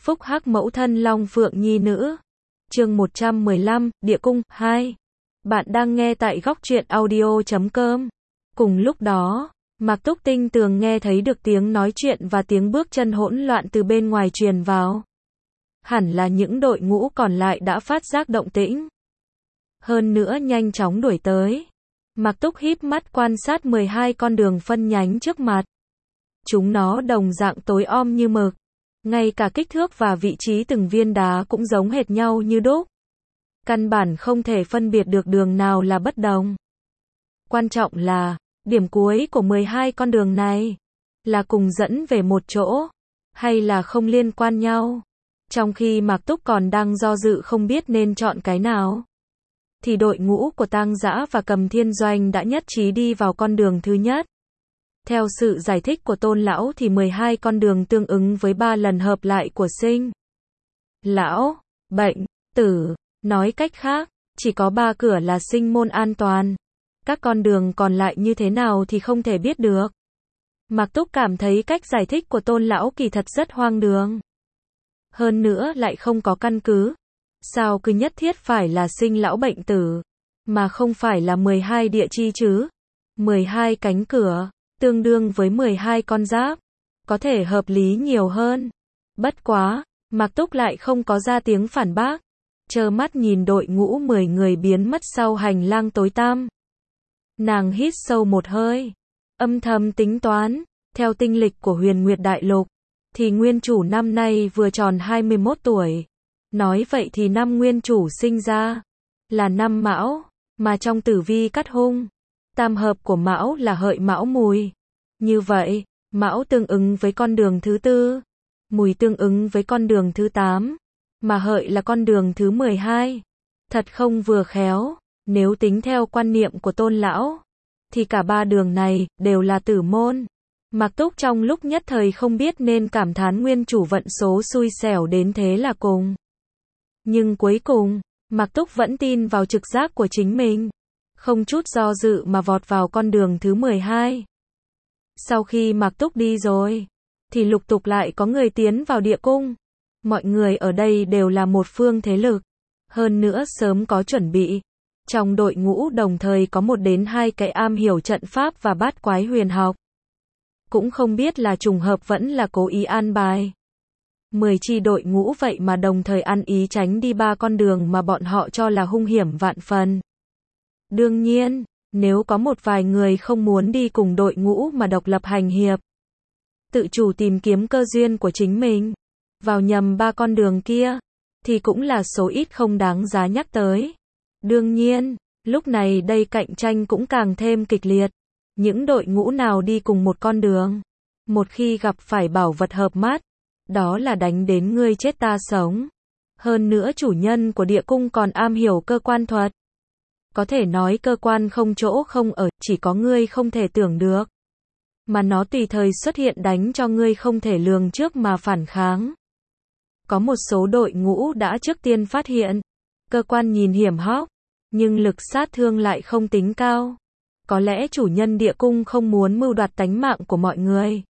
Phúc hắc mẫu thân Long Phượng Nhi nữ. Chương 115, Địa cung 2. Bạn đang nghe tại góc truyện audio.com. Cùng lúc đó, Mạc Túc tinh tường nghe thấy được tiếng nói chuyện và tiếng bước chân hỗn loạn từ bên ngoài truyền vào. Hẳn là những đội ngũ còn lại đã phát giác động tĩnh. Hơn nữa nhanh chóng đuổi tới. Mạc Túc híp mắt quan sát 12 con đường phân nhánh trước mặt. Chúng nó đồng dạng tối om như mực. Ngay cả kích thước và vị trí từng viên đá cũng giống hệt nhau như đúc. Căn bản không thể phân biệt được đường nào là bất đồng. Quan trọng là, điểm cuối của 12 con đường này là cùng dẫn về một chỗ, hay là không liên quan nhau. Trong khi Mạc Túc còn đang do dự không biết nên chọn cái nào, thì đội ngũ của Tang Dã và Cầm Thiên Doanh đã nhất trí đi vào con đường thứ nhất. Theo sự giải thích của Tôn lão thì 12 con đường tương ứng với 3 lần hợp lại của sinh, lão, bệnh, tử. Nói cách khác, chỉ có 3 cửa là sinh môn an toàn. Các con đường còn lại như thế nào thì không thể biết được. Mạc Túc cảm thấy cách giải thích của Tôn lão kỳ thật rất hoang đường. Hơn nữa lại không có căn cứ. Sao cứ nhất thiết phải là sinh lão bệnh tử, mà không phải là 12 địa chi chứ? 12 cánh cửa, tương đương với 12 con giáp. Có thể hợp lý nhiều hơn. Bất quá, Mạc Túc lại không có ra tiếng phản bác. Trơ mắt nhìn đội ngũ 10 người biến mất sau hành lang tối tăm. Nàng hít sâu một hơi, âm thầm tính toán, theo tinh lịch của Huyền Nguyệt Đại Lục, thì nguyên chủ năm nay vừa tròn 21 tuổi. Nói vậy thì năm nguyên chủ sinh ra là năm Mão, mà trong tử vi cát hung, tam hợp của Mão là Hợi Mão Mùi. Như vậy, Mão tương ứng với con đường thứ 4, Mùi tương ứng với con đường thứ 8. Mà Hợi là con đường thứ 12. Thật không vừa khéo, nếu tính theo quan niệm của Tôn lão, thì cả 3 đường này đều là tử môn. Mạc Túc trong lúc nhất thời không biết nên cảm thán nguyên chủ vận số xui xẻo đến thế là cùng. Nhưng cuối cùng, Mạc Túc vẫn tin vào trực giác của chính mình. Không chút do dự mà vọt vào con đường thứ 12. Sau khi Mạc Túc đi rồi, thì lục tục lại có người tiến vào địa cung. Mọi người ở đây đều là một phương thế lực. Hơn nữa sớm có chuẩn bị. Trong đội ngũ đồng thời có 1 đến 2 cái am hiểu trận pháp và bát quái huyền học. Cũng không biết là trùng hợp vẫn là cố ý an bài. 10 chi đội ngũ vậy mà đồng thời ăn ý tránh đi 3 con đường mà bọn họ cho là hung hiểm vạn phần. Đương nhiên, nếu có một vài người không muốn đi cùng đội ngũ mà độc lập hành hiệp, tự chủ tìm kiếm cơ duyên của chính mình, vào nhầm 3 con đường kia, thì cũng là số ít không đáng giá nhắc tới. Đương nhiên, lúc này đây cạnh tranh cũng càng thêm kịch liệt. Những đội ngũ nào đi cùng một con đường, một khi gặp phải bảo vật hợp mắt, đó là đánh đến ngươi chết ta sống. Hơn nữa chủ nhân của địa cung còn am hiểu cơ quan thuật. Có thể nói cơ quan không chỗ không ở, chỉ có ngươi không thể tưởng được. Mà nó tùy thời xuất hiện đánh cho ngươi không thể lường trước mà phản kháng. Có một số đội ngũ đã trước tiên phát hiện, cơ quan nhìn hiểm hóc, nhưng lực sát thương lại không tính cao. Có lẽ chủ nhân địa cung không muốn mưu đoạt tánh mạng của mọi người,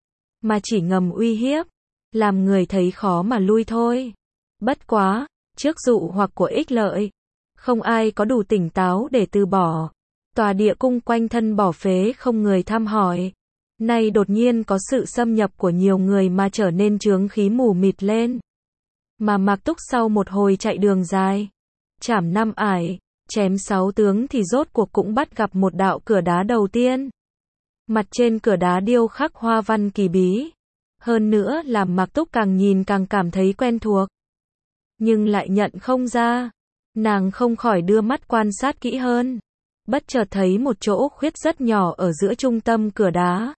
mà chỉ ngầm uy hiếp, làm người thấy khó mà lui thôi. Bất quá, trước dụ hoặc của ích lợi, không ai có đủ tỉnh táo để từ bỏ. Tòa địa cung quanh thân bỏ phế không người thăm hỏi. Nay đột nhiên có sự xâm nhập của nhiều người mà trở nên chướng khí mù mịt lên. Mà Mạc Túc sau một hồi chạy đường dài, chảm 5 ải, chém 6 tướng thì rốt cuộc cũng bắt gặp một đạo cửa đá đầu tiên. Mặt trên cửa đá điêu khắc hoa văn kỳ bí. Hơn nữa làm Mạc Túc càng nhìn càng cảm thấy quen thuộc. Nhưng lại nhận không ra. Nàng không khỏi đưa mắt quan sát kỹ hơn. Bất chợt thấy một chỗ khuyết rất nhỏ ở giữa trung tâm cửa đá.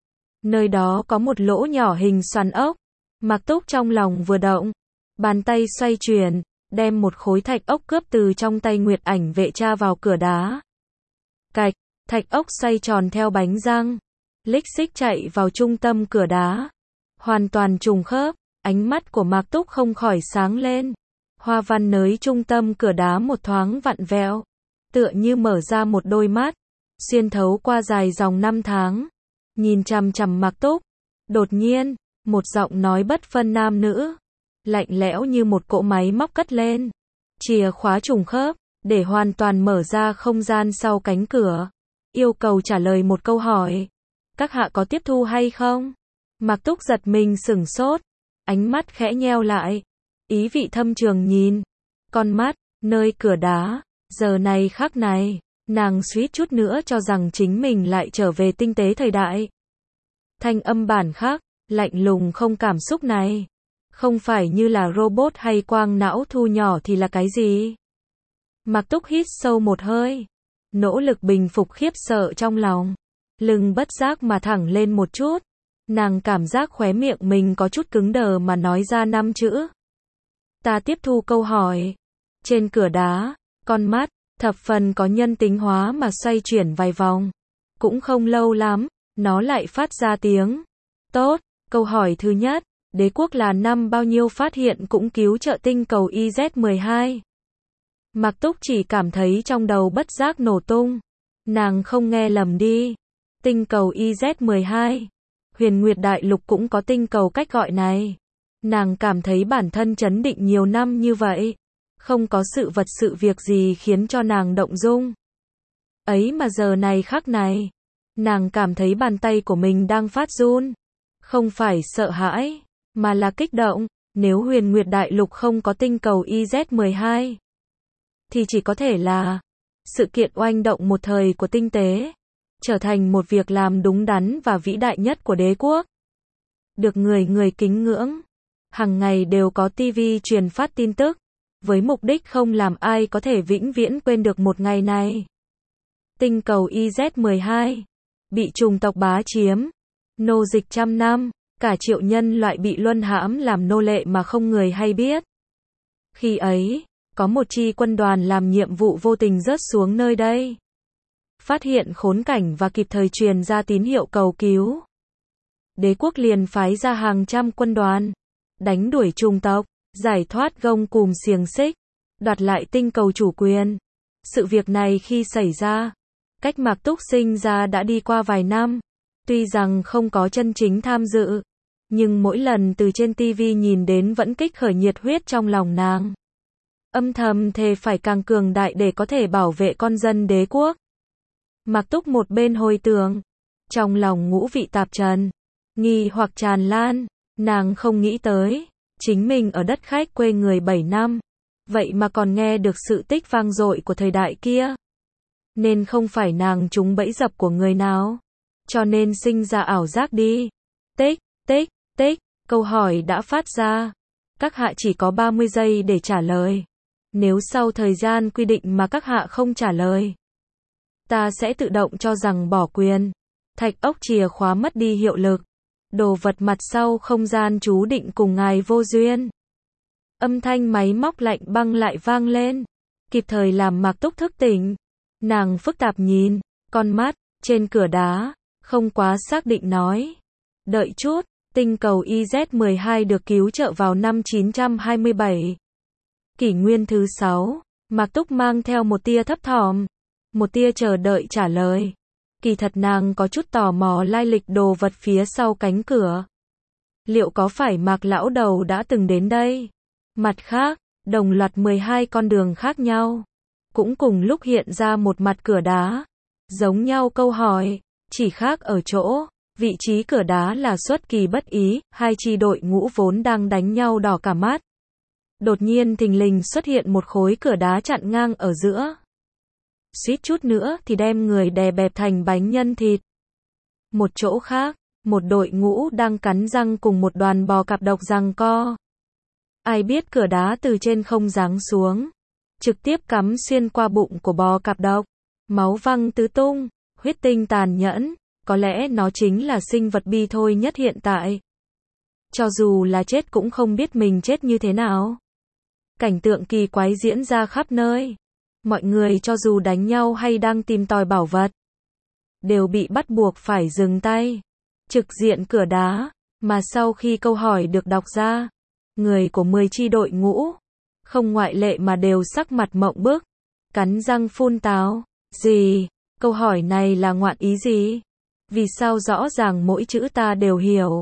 Nơi đó có một lỗ nhỏ hình xoắn ốc. Mạc Túc trong lòng vừa động, bàn tay xoay chuyển, đem một khối thạch ốc cướp từ trong tay Nguyệt Ảnh vệ tra vào cửa đá. Cạch, thạch ốc xoay tròn theo bánh răng, lích xích chạy vào trung tâm cửa đá. Hoàn toàn trùng khớp, ánh mắt của Mạc Túc không khỏi sáng lên. Hoa văn nới trung tâm cửa đá một thoáng vặn vẹo, tựa như mở ra một đôi mắt, xuyên thấu qua dài dòng 5 tháng. Nhìn chằm chằm Mạc Túc, đột nhiên, một giọng nói bất phân nam nữ lạnh lẽo như một cỗ máy móc cất lên. Chìa khóa trùng khớp, để hoàn toàn mở ra không gian sau cánh cửa. Yêu cầu trả lời một câu hỏi. Các hạ có tiếp thu hay không? Mạc Túc giật mình sửng sốt. Ánh mắt khẽ nheo lại. Ý vị thâm trường nhìn. Con mắt, nơi cửa đá. Giờ này khắc này, nàng suýt chút nữa cho rằng chính mình lại trở về tinh tế thời đại. Thanh âm bản khác, lạnh lùng không cảm xúc này. Không phải như là robot hay quang não thu nhỏ thì là cái gì? Mạc Túc hít sâu một hơi. Nỗ lực bình phục khiếp sợ trong lòng. Lưng bất giác mà thẳng lên một chút. Nàng cảm giác khóe miệng mình có chút cứng đờ mà nói ra 5 chữ. Ta tiếp thu câu hỏi. Trên cửa đá, con mắt, thập phần có nhân tính hóa mà xoay chuyển vài vòng. Cũng không lâu lắm, nó lại phát ra tiếng. Tốt, câu hỏi thứ nhất. Đế quốc là năm bao nhiêu phát hiện cũng cứu trợ tinh cầu IZ-12? Mạc Túc chỉ cảm thấy trong đầu bất giác nổ tung. Nàng không nghe lầm đi. Tinh cầu IZ-12. Huyền Nguyệt Đại Lục cũng có tinh cầu cách gọi này. Nàng cảm thấy bản thân trấn định nhiều năm như vậy. Không có sự vật sự việc gì khiến cho nàng động dung. Ấy mà giờ này khắc này. Nàng cảm thấy bàn tay của mình đang phát run. Không phải sợ hãi, mà là kích động. Nếu Huyền Nguyệt Đại Lục không có tinh cầu IZ-12, thì chỉ có thể là sự kiện oanh động một thời của tinh tế, trở thành một việc làm đúng đắn và vĩ đại nhất của đế quốc. Được người người kính ngưỡng. Hàng ngày đều có TV truyền phát tin tức, với mục đích không làm ai có thể vĩnh viễn quên được một ngày này. Tinh cầu IZ-12 bị chủng tộc bá chiếm, nô dịch 100 năm, cả triệu nhân loại bị luân hãm làm nô lệ mà không người hay biết. Khi ấy, có một chi quân đoàn làm nhiệm vụ vô tình rớt xuống nơi đây. Phát hiện khốn cảnh và kịp thời truyền ra tín hiệu cầu cứu. Đế quốc liền phái ra hàng trăm quân đoàn, đánh đuổi chủng tộc, giải thoát gông cùm xiềng xích, đoạt lại tinh cầu chủ quyền. Sự việc này khi xảy ra, cách Mạc Túc sinh ra đã đi qua vài năm. Tuy rằng không có chân chính tham dự, nhưng mỗi lần từ trên TV nhìn đến vẫn kích khởi nhiệt huyết trong lòng nàng. Âm thầm thề phải càng cường đại để có thể bảo vệ con dân đế quốc. Mạc Túc một bên hồi tưởng, trong lòng ngũ vị tạp trần, nghi hoặc tràn lan, nàng không nghĩ tới, chính mình ở đất khách quê người 7 năm, vậy mà còn nghe được sự tích vang dội của thời đại kia. Nên không phải nàng trúng bẫy dập của người nào, cho nên sinh ra ảo giác đi. Tích, tích, tích, câu hỏi đã phát ra. Các hạ chỉ có 30 giây để trả lời. Nếu sau thời gian quy định mà các hạ không trả lời, ta sẽ tự động cho rằng bỏ quyền. Thạch ốc chìa khóa mất đi hiệu lực. Đồ vật mặt sau không gian chú định cùng ngài vô duyên. Âm thanh máy móc lạnh băng lại vang lên, kịp thời làm Mạc Túc thức tỉnh. Nàng phức tạp nhìn, con mắt, trên cửa đá, không quá xác định nói. Đợi chút, tinh cầu IZ-12 được cứu trợ vào năm 927. Kỷ nguyên thứ 6, Mạc Túc mang theo một tia thấp thỏm, một tia chờ đợi trả lời. Kỳ thật nàng có chút tò mò lai lịch đồ vật phía sau cánh cửa. Liệu có phải Mạc lão đầu đã từng đến đây? Mặt khác, đồng loạt 12 con đường khác nhau, cũng cùng lúc hiện ra một mặt cửa đá. Giống nhau câu hỏi, chỉ khác ở chỗ, vị trí cửa đá là xuất kỳ bất ý, hai chi đội ngũ vốn đang đánh nhau đỏ cả mắt. Đột nhiên thình lình xuất hiện một khối cửa đá chặn ngang ở giữa. Suýt chút nữa thì đem người đè bẹp thành bánh nhân thịt. Một chỗ khác, một đội ngũ đang cắn răng cùng một đoàn bò cạp độc giằng co. Ai biết cửa đá từ trên không giáng xuống, trực tiếp cắm xuyên qua bụng của bò cạp độc. Máu văng tứ tung, huyết tinh tàn nhẫn, có lẽ nó chính là sinh vật bi thôi nhất hiện tại. Cho dù là chết cũng không biết mình chết như thế nào. Cảnh tượng kỳ quái diễn ra khắp nơi. Mọi người cho dù đánh nhau hay đang tìm tòi bảo vật, đều bị bắt buộc phải dừng tay. Trực diện cửa đá, mà sau khi câu hỏi được đọc ra, người của 10 chi đội ngũ, không ngoại lệ mà đều sắc mặt mộng bức, cắn răng phun táo. Gì? Câu hỏi này là ngoạn ý gì? Vì sao rõ ràng mỗi chữ ta đều hiểu,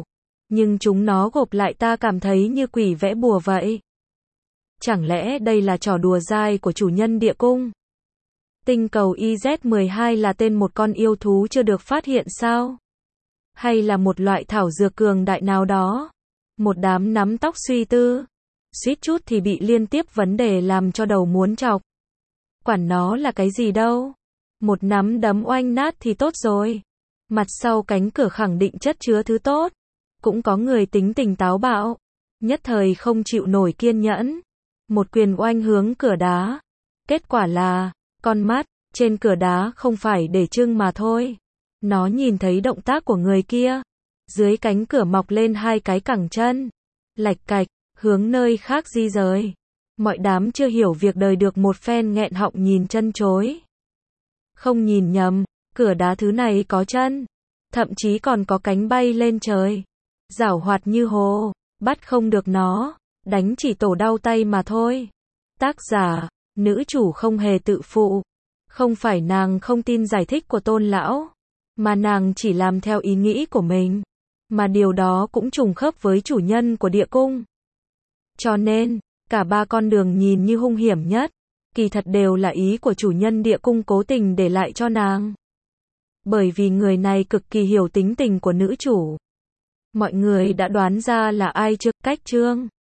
nhưng chúng nó gộp lại ta cảm thấy như quỷ vẽ bùa vậy. Chẳng lẽ đây là trò đùa dai của chủ nhân địa cung? Tinh cầu IZ-12 là tên một con yêu thú chưa được phát hiện sao? Hay là một loại thảo dược cường đại nào đó? Một đám nắm tóc suy tư. Suýt chút thì bị liên tiếp vấn đề làm cho đầu muốn chọc. Quản nó là cái gì đâu. Một nắm đấm oanh nát thì tốt rồi. Mặt sau cánh cửa khẳng định chất chứa thứ tốt. Cũng có người tính tình táo bạo. Nhất thời không chịu nổi kiên nhẫn. Một quyền oanh hướng cửa đá. Kết quả là, con mắt trên cửa đá không phải để trưng mà thôi. Nó nhìn thấy động tác của người kia. Dưới cánh cửa mọc lên hai cái cẳng chân. Lạch cạch, hướng nơi khác di rời. Mọi đám chưa hiểu việc đời được một phen nghẹn họng nhìn chân chối. Không nhìn nhầm, cửa đá thứ này có chân. Thậm chí còn có cánh bay lên trời. Giảo hoạt như hồ, bắt không được nó. Đánh chỉ tổ đau tay mà thôi. Tác giả, nữ chủ không hề tự phụ. Không phải nàng không tin giải thích của Tôn lão, mà nàng chỉ làm theo ý nghĩ của mình. Mà điều đó cũng trùng khớp với chủ nhân của địa cung. Cho nên, cả ba con đường nhìn như hung hiểm nhất, kỳ thật đều là ý của chủ nhân địa cung cố tình để lại cho nàng. Bởi vì người này cực kỳ hiểu tính tình của nữ chủ. Mọi người đã đoán ra là ai chưa? Cách chương